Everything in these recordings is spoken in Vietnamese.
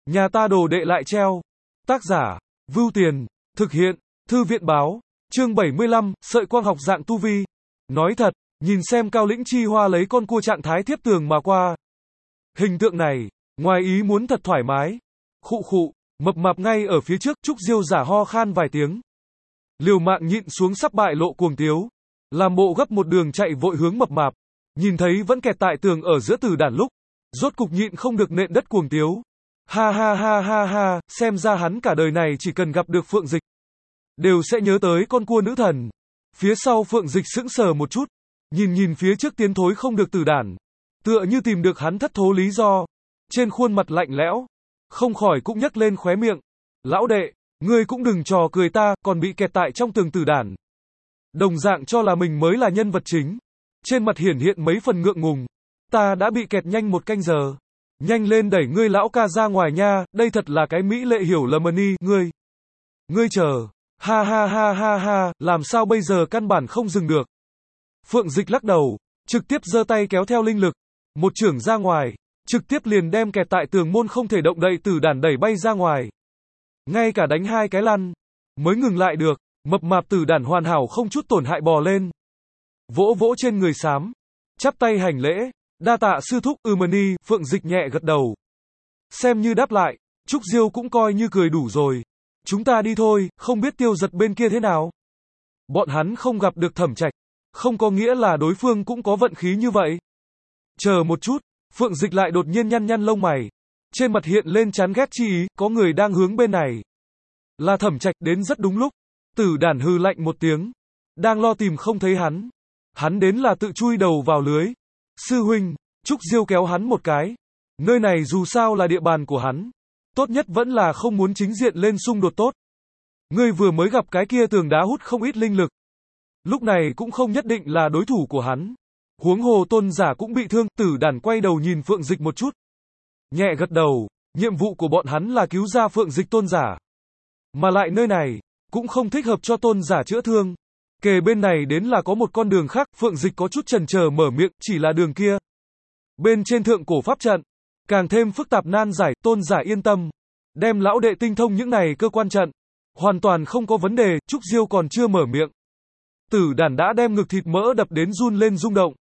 Nhà ta đồ đệ lại treo. Tác giả, Vưu Tiền, thực hiện, Thư viện báo, chương 75, sợi quang học dạng tu vi. Nói thật, nhìn xem Cao Lĩnh Chi Hoa lấy con cua trạng thái thiếp tường mà qua. Hình tượng này, ngoài ý muốn thật thoải mái. Khụ khụ, mập mạp ngay ở phía trước, Trúc Diêu giả ho khan vài tiếng. Liều mạng nhịn xuống sắp bại lộ cuồng tiếu. Làm bộ gấp một đường chạy vội hướng mập mạp. Nhìn thấy vẫn kẹt tại tường ở giữa Tử Đản lúc. Rốt cục nhịn không được nện đất cuồng tiếu. Ha ha ha ha ha, xem ra hắn cả đời này chỉ cần gặp được Phượng Dịch đều sẽ nhớ tới con cua nữ thần. Phía sau Phượng Dịch sững sờ một chút, nhìn phía trước tiến thối không được Tử Đản, tựa như tìm được hắn thất thố lý do. Trên khuôn mặt lạnh lẽo, không khỏi cũng nhấc lên khóe miệng. Lão đệ, ngươi cũng đừng trò cười ta, còn bị kẹt tại trong tường Tử Đản. Đồng dạng cho là mình mới là nhân vật chính. Trên mặt hiển hiện mấy phần ngượng ngùng. Ta đã bị kẹt nhanh 1 canh giờ. Nhanh lên đẩy ngươi lão ca ra ngoài nha, đây thật là cái mỹ lệ hiểu lầm ni, ngươi chờ. Ha ha ha ha ha, làm sao bây giờ căn bản không dừng được. Phượng Dịch lắc đầu, trực tiếp giơ tay kéo theo linh lực, một chưởng ra ngoài, trực tiếp liền đem kẹt tại tường môn không thể động đậy Tử Đản đẩy bay ra ngoài. Ngay cả đánh 2 cái lăn, mới ngừng lại được, mập mạp Tử Đản hoàn hảo không chút tổn hại bò lên. Vỗ vỗ trên người xám, chắp tay hành lễ, đa tạ sư thúc, ni, Phượng Dịch nhẹ gật đầu. Xem như đáp lại, Trúc Diêu cũng coi như cười đủ rồi. Chúng ta đi thôi, không biết Tiêu Giật bên kia thế nào. Bọn hắn không gặp được Thẩm Trạch, không có nghĩa là đối phương cũng có vận khí như vậy. Chờ một chút, Phượng Dịch lại đột nhiên nhăn nhăn lông mày. Trên mặt hiện lên chán ghét chi ý, có người đang hướng bên này. Là Thẩm Trạch đến rất đúng lúc. Tử Đản hừ lạnh một tiếng. Đang lo tìm không thấy hắn. Hắn đến là tự chui đầu vào lưới. Sư huynh, Trúc Diêu kéo hắn một cái. Nơi này dù sao là địa bàn của hắn. Tốt nhất vẫn là không muốn chính diện lên xung đột tốt. Ngươi vừa mới gặp cái kia tường đá hút không ít linh lực. Lúc này cũng không nhất định là đối thủ của hắn. Huống hồ tôn giả cũng bị thương, Tử Đản quay đầu nhìn Phượng Dịch một chút. Nhẹ gật đầu, nhiệm vụ của bọn hắn là cứu ra Phượng Dịch tôn giả. Mà lại nơi này, cũng không thích hợp cho tôn giả chữa thương. Kề bên này đến là có một con đường khác, Phượng Dịch có chút chần chờ mở miệng, chỉ là đường kia. Bên trên thượng cổ pháp trận, càng thêm phức tạp nan giải, tôn giả yên tâm. Đem lão đệ tinh thông những này cơ quan trận. Hoàn toàn không có vấn đề, Trúc Diêu còn chưa mở miệng. Tử Đản đã đem ngực thịt mỡ đập đến run lên rung động.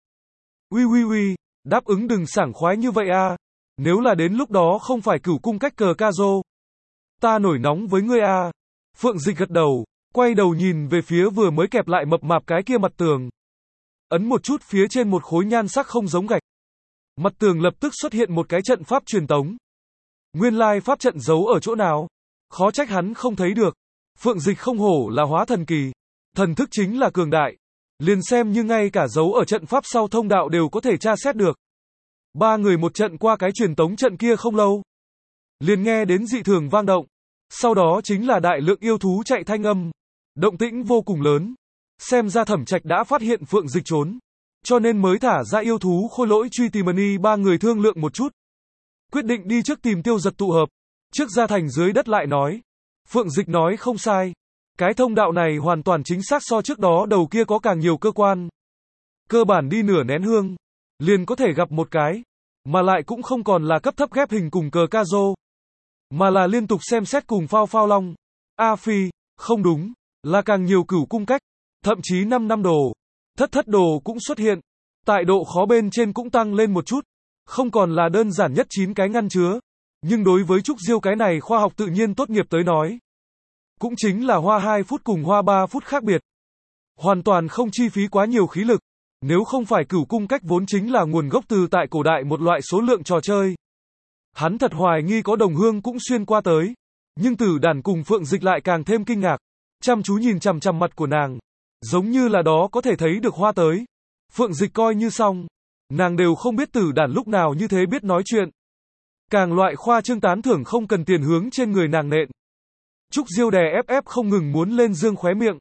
Uy, đáp ứng đừng sảng khoái như vậy a. Nếu là đến lúc đó không phải Cửu cung cách cờ ca rô. Ta nổi nóng với ngươi a. Phượng Dịch gật đầu, quay đầu nhìn về phía vừa mới kẹp lại mập mạp cái kia mặt tường. Ấn một chút phía trên một khối nhan sắc không giống gạch. Mặt tường lập tức xuất hiện một cái trận pháp truyền tống. Nguyên lai pháp trận giấu ở chỗ nào? Khó trách hắn không thấy được. Phượng Dịch không hổ là hóa thần kỳ. Thần thức chính là cường đại. Liền xem như ngay cả dấu ở trận pháp sau thông đạo đều có thể tra xét được. 3 người một trận qua cái truyền tống trận kia không lâu. Liền nghe đến dị thường vang động. Sau đó chính là đại lượng yêu thú chạy thanh âm. Động tĩnh vô cùng lớn. Xem ra Thẩm Trạch đã phát hiện Phượng Dịch trốn. Cho nên mới thả ra yêu thú khôi lỗi truy tìm ni, 3 người thương lượng một chút. Quyết định đi trước tìm Tiêu Giật tụ hợp. Trước ra thành dưới đất lại nói. Phượng Dịch nói không sai. Cái thông đạo này hoàn toàn chính xác so trước đó đầu kia có càng nhiều cơ quan. Cơ bản đi nửa nén hương. Liền có thể gặp một cái. Mà lại cũng không còn là cấp thấp ghép hình cùng cờ ca rô. Mà là liên tục xem xét cùng phao long. A Phi, không đúng. Là càng nhiều Cửu cung cách. Thậm chí 5 năm đồ. Thất đồ cũng xuất hiện. Tại độ khó bên trên cũng tăng lên một chút. Không còn là đơn giản nhất 9 cái ngăn chứa. Nhưng đối với Trúc Diêu cái này khoa học tự nhiên tốt nghiệp tới nói. Cũng chính là hoa 2 phút cùng hoa 3 phút khác biệt. Hoàn toàn không chi phí quá nhiều khí lực. Nếu không phải Cửu cung cách vốn chính là nguồn gốc từ tại cổ đại một loại số lượng trò chơi. Hắn thật hoài nghi có đồng hương cũng xuyên qua tới. Nhưng Tử Đản cùng Phượng Dịch lại càng thêm kinh ngạc. Chăm chú nhìn chằm chằm mặt của nàng. Giống như là đó có thể thấy được hoa tới. Phượng Dịch coi như xong. Nàng đều không biết Tử Đản lúc nào như thế biết nói chuyện. Càng loại khoa trương tán thưởng không cần tiền hướng trên người nàng nện. Trúc Diêu đè ép không ngừng muốn lên dương khóe miệng.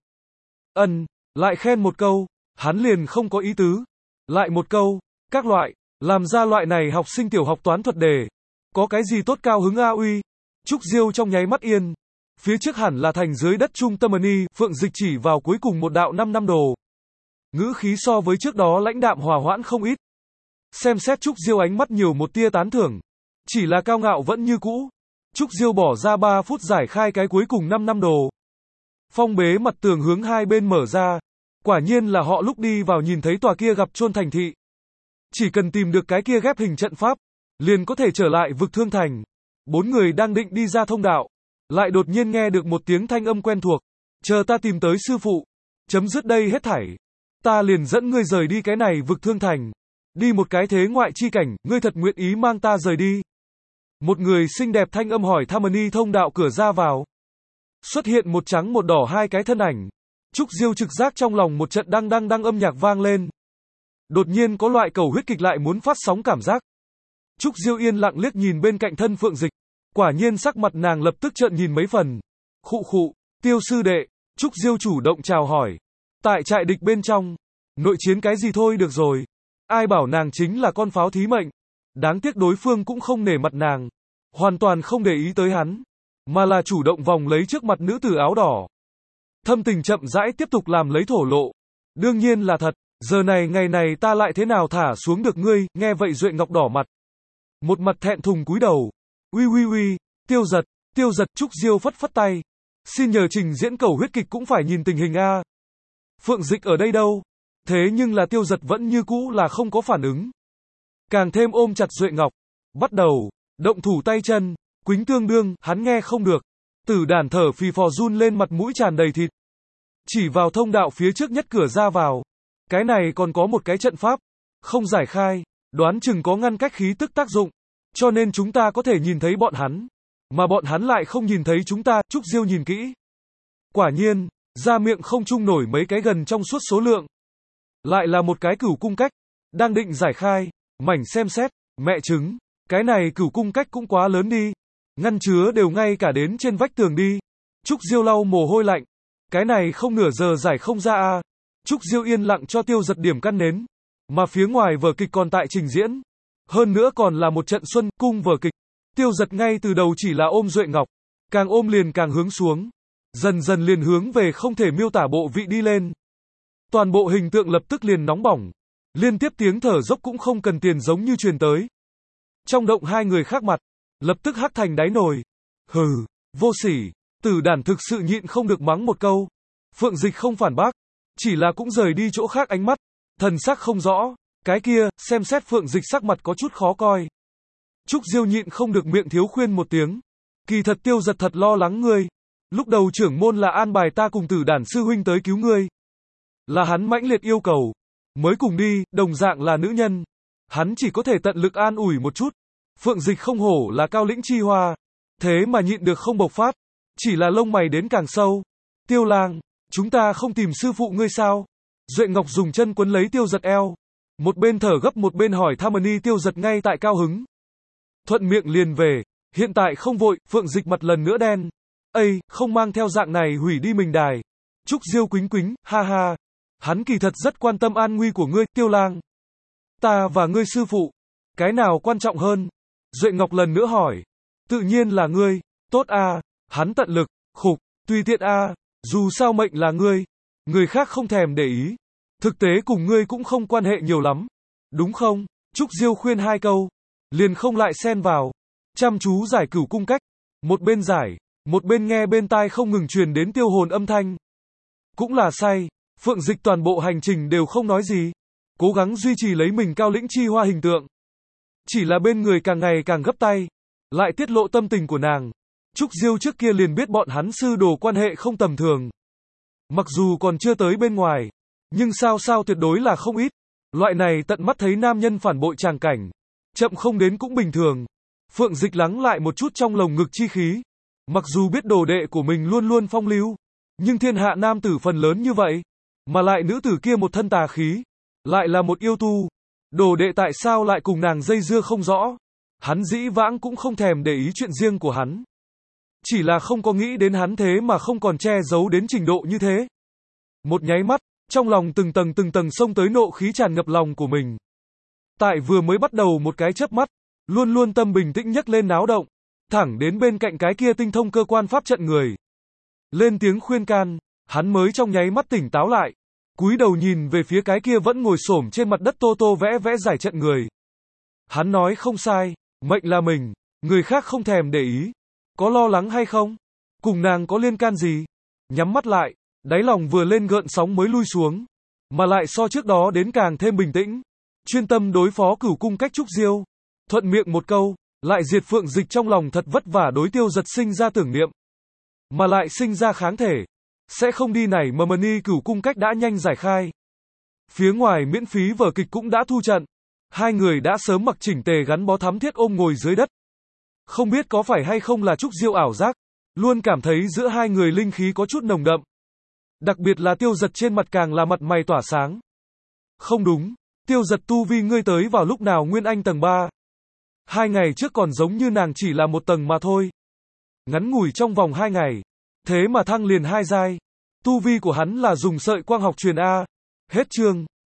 Lại khen một câu. Hắn liền không có ý tứ. Lại một câu. Các loại. Làm ra loại này học sinh tiểu học toán thuật đề. Có cái gì tốt cao hứng a uy. Trúc Diêu trong nháy mắt yên. Phía trước hẳn là thành dưới đất trung tâm ni, Phượng Dịch chỉ vào cuối cùng một đạo 5 năm đồ. Ngữ khí so với trước đó lãnh đạm hòa hoãn không ít. Xem xét Trúc Diêu ánh mắt nhiều một tia tán thưởng. Chỉ là cao ngạo vẫn như cũ. Trúc Diêu bỏ ra 3 phút giải khai cái cuối cùng 5 năm đồ. Phong bế mặt tường hướng hai bên mở ra. Quả nhiên là họ lúc đi vào nhìn thấy tòa kia gặp chôn thành thị. Chỉ cần tìm được cái kia ghép hình trận pháp, liền có thể trở lại vực Thương Thành. 4 người đang định đi ra thông đạo, lại đột nhiên nghe được một tiếng thanh âm quen thuộc. Chờ ta tìm tới sư phụ, chấm dứt đây hết thảy. Ta liền dẫn ngươi rời đi cái này vực Thương Thành. Đi một cái thế ngoại chi cảnh, ngươi thật nguyện ý mang ta rời đi. Một người xinh đẹp thanh âm hỏi Harmony thông đạo cửa ra vào. Xuất hiện một trắng một đỏ hai cái thân ảnh. Trúc Diêu trực giác trong lòng một trận đăng âm nhạc vang lên. Đột nhiên có loại cầu huyết kịch lại muốn phát sóng cảm giác. Trúc Diêu yên lặng liếc nhìn bên cạnh thân Phượng Dịch. Quả nhiên sắc mặt nàng lập tức trợn nhìn mấy phần. Khụ, Tiêu sư đệ. Trúc Diêu chủ động chào hỏi. Tại trại địch bên trong, nội chiến cái gì thôi được rồi. Ai bảo nàng chính là con pháo thí mệnh. Đáng tiếc đối phương cũng không nể mặt nàng. Hoàn toàn không để ý tới hắn. Mà là chủ động vòng lấy trước mặt nữ tử áo đỏ. Thâm tình chậm rãi tiếp tục làm lấy thổ lộ. Đương nhiên là thật. Giờ này ngày này ta lại thế nào thả xuống được ngươi. Nghe vậy Duệ Ngọc đỏ mặt. Một mặt thẹn thùng cúi đầu. Uy, tiêu giật. Trúc Diêu phất tay. Xin nhờ trình diễn cầu huyết kịch cũng phải nhìn tình hình a. Phượng Dịch ở đây đâu? Thế nhưng là Tiêu giật vẫn như cũ là không có phản ứng. Càng thêm ôm chặt Duệ Ngọc. Bắt đầu, động thủ tay chân, quýnh tương đương, hắn nghe không được. Tử đàn thở phì phò run lên mặt mũi tràn đầy thịt. Chỉ vào thông đạo phía trước nhất cửa ra vào. Cái này còn có một cái trận pháp. Không giải khai, đoán chừng có ngăn cách khí tức tác dụng. Cho nên chúng ta có thể nhìn thấy bọn hắn. Mà bọn hắn lại không nhìn thấy chúng ta. Trúc Diêu nhìn kỹ. Quả nhiên, ra miệng không chung nổi mấy cái gần trong suốt số lượng. Lại là một cái cửu cung cách. Đang định giải khai. Mảnh xem xét. Mẹ chứng. Cái này cửu cung cách cũng quá lớn đi. Ngăn chứa đều ngay cả đến trên vách tường đi. Trúc Diêu lau mồ hôi lạnh. Cái này không nửa giờ giải không ra a. Trúc Diêu yên lặng cho Tiêu giật điểm căn nến. Mà phía ngoài vở kịch còn tại trình diễn. Hơn nữa còn là một trận xuân cung vở kịch. Tiêu giật ngay từ đầu chỉ là ôm Duệ Ngọc. Càng ôm liền càng hướng xuống. Dần dần liền hướng về không thể miêu tả bộ vị đi lên. Toàn bộ hình tượng lập tức liền nóng bỏng. Liên tiếp tiếng thở dốc cũng không cần tiền giống như truyền tới. Trong động hai người khác mặt. Lập tức hắc thành đáy nồi. Hừ, vô sỉ. Tử đàn thực sự nhịn không được mắng một câu. Phượng Dịch không phản bác. Chỉ là cũng rời đi chỗ khác ánh mắt. Thần sắc không rõ. Cái kia, xem xét Phượng Dịch sắc mặt có chút khó coi. Trúc Diêu nhịn không được miệng thiếu khuyên một tiếng. Kỳ thật Tiêu giật thật lo lắng ngươi. Lúc đầu trưởng môn là an bài ta cùng Tử đàn sư huynh tới cứu ngươi. Là hắn mãnh liệt yêu cầu. Mới cùng đi, đồng dạng là nữ nhân. Hắn chỉ có thể tận lực an ủi một chút. Phượng Dịch không hổ là cao lĩnh chi hoa. Thế mà nhịn được không bộc phát. Chỉ là lông mày đến càng sâu. Tiêu lang, chúng ta không tìm sư phụ ngươi sao? Duệ Ngọc dùng chân quấn lấy Tiêu giật eo. Một bên thở gấp một bên hỏi Harmony. Tiêu giật ngay tại cao hứng. Thuận miệng liền về. Hiện tại không vội. Phượng Dịch mặt lần nữa đen. Ây, không mang theo dạng này hủy đi mình đài. Trúc Diêu quýnh, ha ha. Hắn kỳ thật rất quan tâm an nguy của ngươi, Tiêu lang. Ta và ngươi sư phụ. Cái nào quan trọng hơn? Duệ Ngọc lần nữa hỏi. Tự nhiên là ngươi. Tốt a. Hắn tận lực. Khục. Tùy tiện a. Dù sao mệnh là ngươi. Người khác không thèm để ý. Thực tế cùng ngươi cũng không quan hệ nhiều lắm. Đúng không? Trúc Diêu khuyên hai câu. Liền không lại xen vào. Chăm chú giải cửu cung cách. Một bên giải. Một bên nghe bên tai không ngừng truyền đến tiêu hồn âm thanh. Cũng là say. Phượng Dịch toàn bộ hành trình đều không nói gì. Cố gắng duy trì lấy mình cao lĩnh chi hoa hình tượng. Chỉ là bên người càng ngày càng gấp tay. Lại tiết lộ tâm tình của nàng. Trúc Diêu trước kia liền biết bọn hắn sư đồ quan hệ không tầm thường. Mặc dù còn chưa tới bên ngoài. Nhưng sao tuyệt đối là không ít. Loại này tận mắt thấy nam nhân phản bội tràng cảnh. Chậm không đến cũng bình thường. Phượng Dịch lắng lại một chút trong lồng ngực chi khí. Mặc dù biết đồ đệ của mình luôn luôn phong lưu. Nhưng thiên hạ nam tử phần lớn như vậy. Mà lại nữ tử kia một thân tà khí. Lại là một yêu tu. Đồ đệ tại sao lại cùng nàng dây dưa không rõ. Hắn dĩ vãng cũng không thèm để ý chuyện riêng của hắn. Chỉ là không có nghĩ đến hắn thế mà không còn che giấu đến trình độ như thế. Một nháy mắt, trong lòng từng tầng xông tới nộ khí tràn ngập lòng của mình. Tại vừa mới bắt đầu một cái chớp mắt, luôn luôn tâm bình tĩnh nhấc lên náo động, thẳng đến bên cạnh cái kia tinh thông cơ quan pháp trận người. Lên tiếng khuyên can, hắn mới trong nháy mắt tỉnh táo lại, cúi đầu nhìn về phía cái kia vẫn ngồi xổm trên mặt đất tô vẽ giải trận người. Hắn nói không sai, mệnh là mình, người khác không thèm để ý. Có lo lắng hay không? Cùng nàng có liên can gì? Nhắm mắt lại, đáy lòng vừa lên gợn sóng mới lui xuống, mà lại so trước đó đến càng thêm bình tĩnh. Chuyên tâm đối phó Cửu Cung Cách Trúc Diêu. Thuận miệng một câu, lại diệt Phượng Dịch trong lòng thật vất vả đối Tiêu Giật sinh ra tưởng niệm, mà lại sinh ra kháng thể. Sẽ không đi nảy mà Mani Cửu Cung Cách đã nhanh giải khai. Phía ngoài miễn phí vở kịch cũng đã thu trận. Hai người đã sớm mặc chỉnh tề gắn bó thắm thiết ôm ngồi dưới đất. Không biết có phải hay không là Trúc Diêu ảo giác, luôn cảm thấy giữa hai người linh khí có chút nồng đậm. Đặc biệt là Tiêu Giật trên mặt càng là mặt mày tỏa sáng. Không đúng, Tiêu Giật tu vi ngươi tới vào lúc nào Nguyên Anh tầng 3. 2 ngày trước còn giống như nàng chỉ là một tầng mà thôi. Ngắn ngủi trong vòng 2 ngày, thế mà thăng liền 2 giai. Tu vi của hắn là dùng sợi quang học truyền A. Hết chương.